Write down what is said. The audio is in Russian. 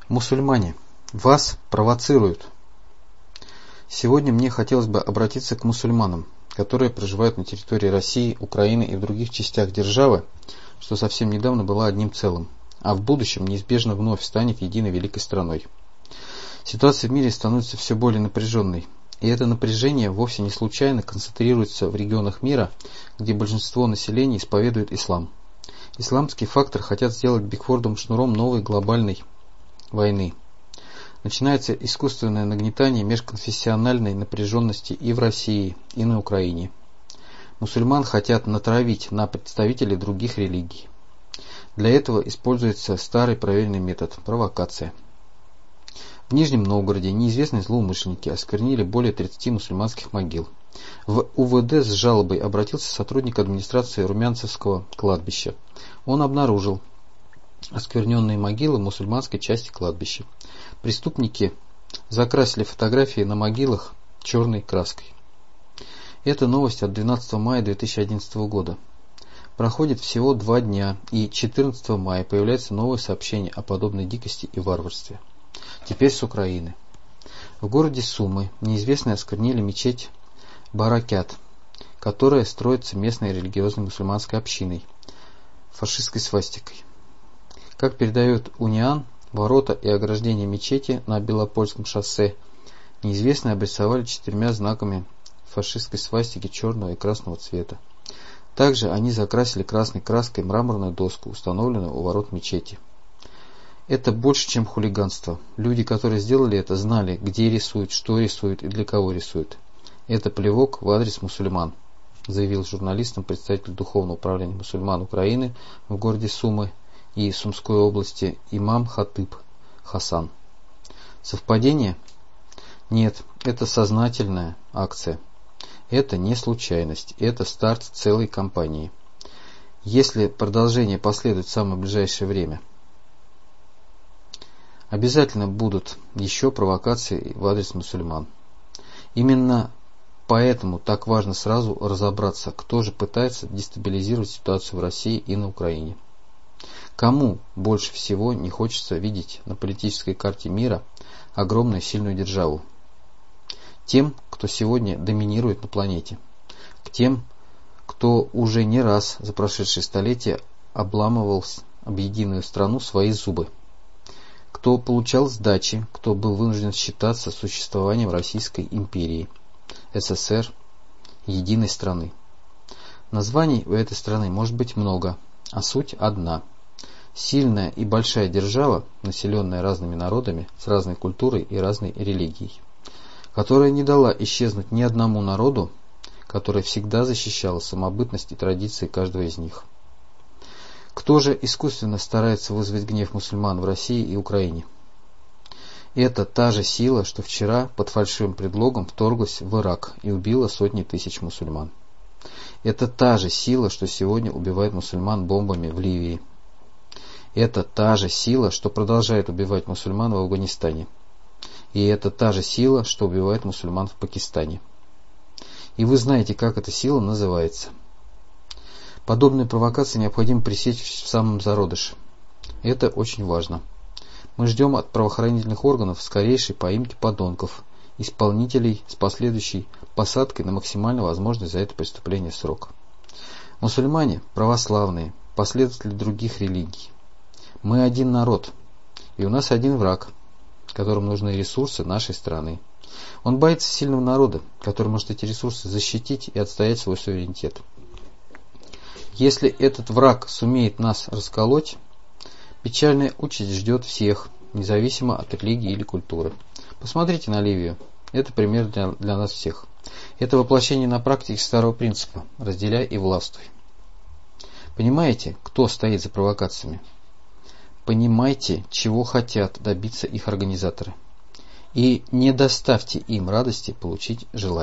Мусульмане, вас провоцируют. Сегодня мне хотелось бы обратиться к мусульманам, которые проживают на территории России, Украины и в других частях державы, что совсем недавно была одним целым, а в будущем неизбежно вновь станет единой великой страной. Ситуация в мире становится все более напряженной, и это напряжение вовсе не случайно концентрируется в регионах мира, где большинство населения исповедует ислам. Исламский фактор хотят сделать бигфордовым шнуром новой глобальной войны. Начинается искусственное нагнетание межконфессиональной напряженности и в России, и на Украине. Мусульман хотят натравить на представителей других религий. Для этого используется старый проверенный метод – провокация. В Нижнем Новгороде неизвестные злоумышленники осквернили более 30 мусульманских могил. В УВД с жалобой обратился сотрудник администрации Румянцевского кладбища. Он обнаружил оскверненные могилы в мусульманской части кладбища. Преступники закрасили фотографии на могилах черной краской. Это новость от 12 мая 2011 года. Проходит всего 2 дня, и 14 мая появляется новое сообщение о подобной дикости и варварстве. Теперь с Украины. В городе Сумы неизвестные осквернили мечеть Баракят, которая строится местной религиозной мусульманской общиной, фашистской свастикой. Как передает Униан, ворота и ограждение мечети на Белопольском шоссе неизвестные обрисовали 4 знаками фашистской свастики черного и красного цвета. Также они закрасили красной краской мраморную доску, установленную у ворот мечети. Это больше, чем хулиганство. Люди, которые сделали это, знали, где рисуют, что рисуют и для кого рисуют. Это плевок в адрес мусульман, заявил журналистам представитель Духовного управления мусульман Украины в городе Сумы и Сумской области имам Хатыб Хасан. Совпадение? Нет, это сознательная акция. Это не случайность, это старт целой кампании. Если продолжение последует в самое ближайшее время, обязательно будут еще провокации в адрес мусульман. Именно поэтому так важно сразу разобраться, кто же пытается дестабилизировать ситуацию в России и на Украине. Кому больше всего не хочется видеть на политической карте мира огромную сильную державу? Тем, кто сегодня доминирует на планете. К тем, кто уже не раз за прошедшие столетия обламывал об единую страну свои зубы. Кто получал сдачи, кто был вынужден считаться существованием Российской империи, СССР, единой страны. Названий у этой страны может быть много, а суть одна. Сильная и большая держава, населенная разными народами, с разной культурой и разной религией, которая не дала исчезнуть ни одному народу, которая всегда защищала самобытность и традиции каждого из них. Кто же искусственно старается вызвать гнев мусульман в России и Украине? Это та же сила, что вчера под фальшивым предлогом вторглась в Ирак и убила сотни тысяч мусульман. Это та же сила, что сегодня убивает мусульман бомбами в Ливии. Это та же сила, что продолжает убивать мусульман в Афганистане. И это та же сила, что убивает мусульман в Пакистане. И вы знаете, как эта сила называется. Подобные провокации необходимо пресечь в самом зародыше. Это очень важно. Мы ждем от правоохранительных органов скорейшей поимки подонков, исполнителей с последующей посадкой на максимально возможный за это преступление срок. Мусульмане православные, последователи других религий. Мы один народ, и у нас один враг, которому нужны ресурсы нашей страны. Он боится сильного народа, который может эти ресурсы защитить и отстоять свой суверенитет. Если этот враг сумеет нас расколоть, печальная участь ждет всех, независимо от религии или культуры. Посмотрите на Ливию. Это пример для нас всех. Это воплощение на практике старого принципа «разделяй и властвуй». Понимаете, кто стоит за провокациями? Понимайте, чего хотят добиться их организаторы. И не доставьте им радости получить желаемое.